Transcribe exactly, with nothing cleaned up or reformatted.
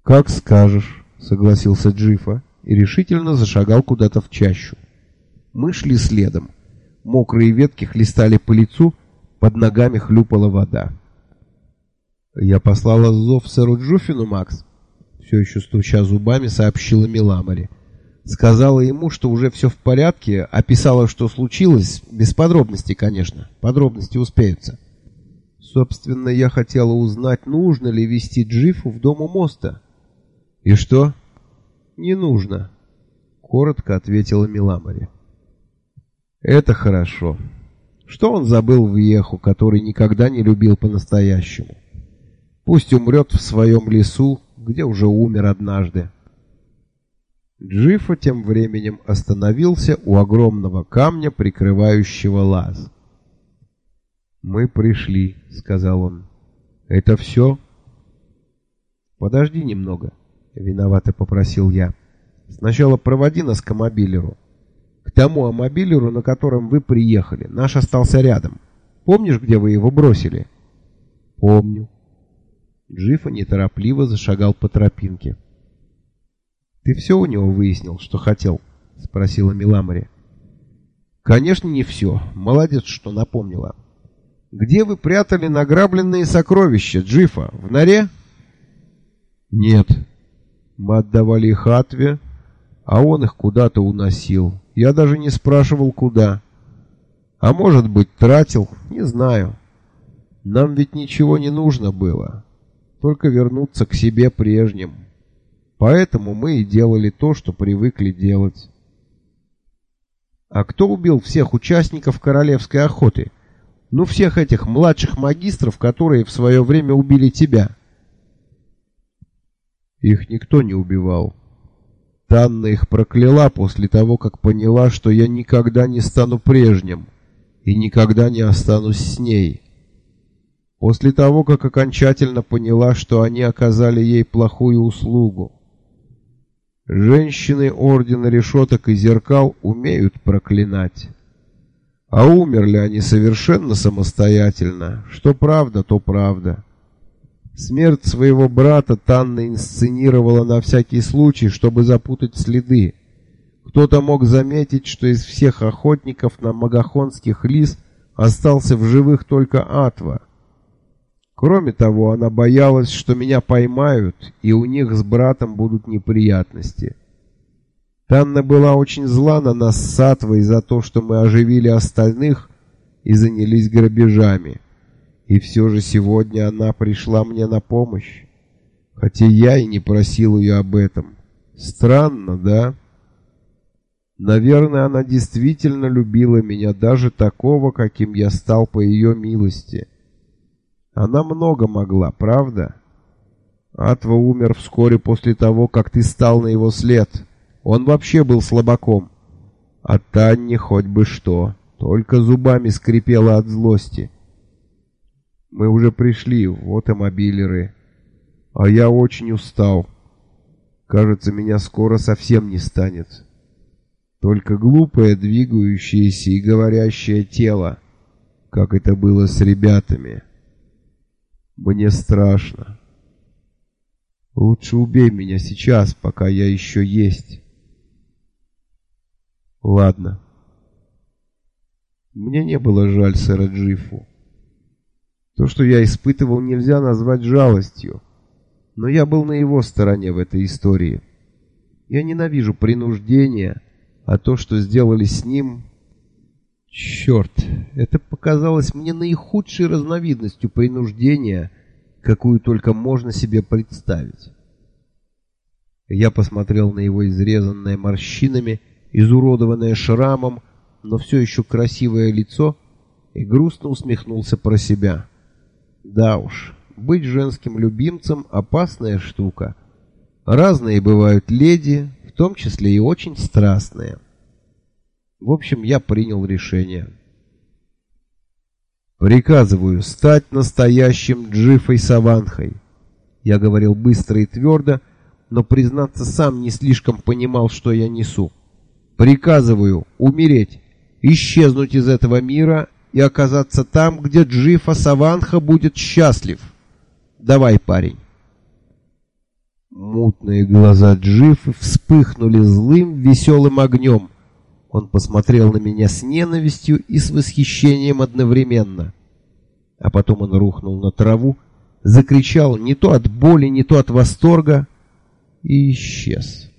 «Как скажешь», — согласился Джифа и решительно зашагал куда-то в чащу. Мы шли следом. Мокрые ветки хлестали по лицу, под ногами хлюпала вода. «Я послала зов сэру Джуфину, Макс», — все еще стуча зубами, сообщила Миламари. «Сказала ему, что уже все в порядке, описала, что случилось, без подробностей, конечно, подробности успеются. Собственно, я хотела узнать, нужно ли везти Джифу в дом у моста». «И что?» «Не нужно», — коротко ответила Миламари. «Это хорошо. Что он забыл в Еху, который никогда не любил по-настоящему? Пусть умрет в своем лесу, где уже умер однажды». Джифа тем временем остановился у огромного камня, прикрывающего лаз. «Мы пришли», — сказал он. «Это все?» «Подожди немного», — виновато попросил я. «Сначала проводи нас к амобилеру. К тому амобилеру, на котором вы приехали. Наш остался рядом. Помнишь, где вы его бросили?» «Помню». Джифа неторопливо зашагал по тропинке. «Ты все у него выяснил, что хотел?» — спросила Миламари. «Конечно, не все. Молодец, что напомнила. Где вы прятали награбленные сокровища, Джифа? В норе?» «Нет. Мы отдавали их Атве, а он их куда-то уносил. Я даже не спрашивал, куда. А может быть, тратил? Не знаю. Нам ведь ничего не нужно было. Только вернуться к себе прежним. Поэтому мы и делали то, что привыкли делать». «А кто убил всех участников королевской охоты? Ну, всех этих младших магистров, которые в свое время убили тебя?» «Их никто не убивал. Танна их прокляла после того, как поняла, что я никогда не стану прежним и никогда не останусь с ней. После того, как окончательно поняла, что они оказали ей плохую услугу. Женщины Ордена Решеток и Зеркал умеют проклинать. А умерли они совершенно самостоятельно. Что правда, то правда. Смерть своего брата Танна инсценировала на всякий случай, чтобы запутать следы. Кто-то мог заметить, что из всех охотников на магахонских лис остался в живых только Атва. Кроме того, она боялась, что меня поймают, и у них с братом будут неприятности. Танна была очень зла на нас с Атвой за то, что мы оживили остальных и занялись грабежами. И все же сегодня она пришла мне на помощь, хотя я и не просил ее об этом. Странно, да? Наверное, она действительно любила меня, даже такого, каким я стал по ее милости. Она много могла, правда? Атва умер вскоре после того, как ты стал на его след. Он вообще был слабаком. А Танне хоть бы что, только зубами скрипела от злости. Мы уже пришли, вот и мобилеры. А я очень устал. Кажется, меня скоро совсем не станет. Только глупое, двигающееся и говорящее тело, как это было с ребятами. Мне страшно. Лучше убей меня сейчас, пока я еще есть. Ладно. Мне не было жаль сэра Джифу. То, что я испытывал, нельзя назвать жалостью, но я был на его стороне в этой истории. Я ненавижу принуждение, а то, что сделали с ним... Черт, это показалось мне наихудшей разновидностью принуждения, какую только можно себе представить. Я посмотрел на его изрезанное морщинами, изуродованное шрамом, но все еще красивое лицо и грустно усмехнулся про себя. Да уж, быть женским любимцем — опасная штука. Разные бывают леди, в том числе и очень страстные. В общем, я принял решение. «Приказываю стать настоящим Джифой Саванхой». Я говорил быстро и твердо, но, признаться, сам не слишком понимал, что я несу. «Приказываю умереть, исчезнуть из этого мира и оказаться там, где Джифа Саванха будет счастлив. Давай, парень». Мутные глаза Джиффа вспыхнули злым, веселым огнем. Он посмотрел на меня с ненавистью и с восхищением одновременно. А потом он рухнул на траву, закричал не то от боли, не то от восторга и исчез.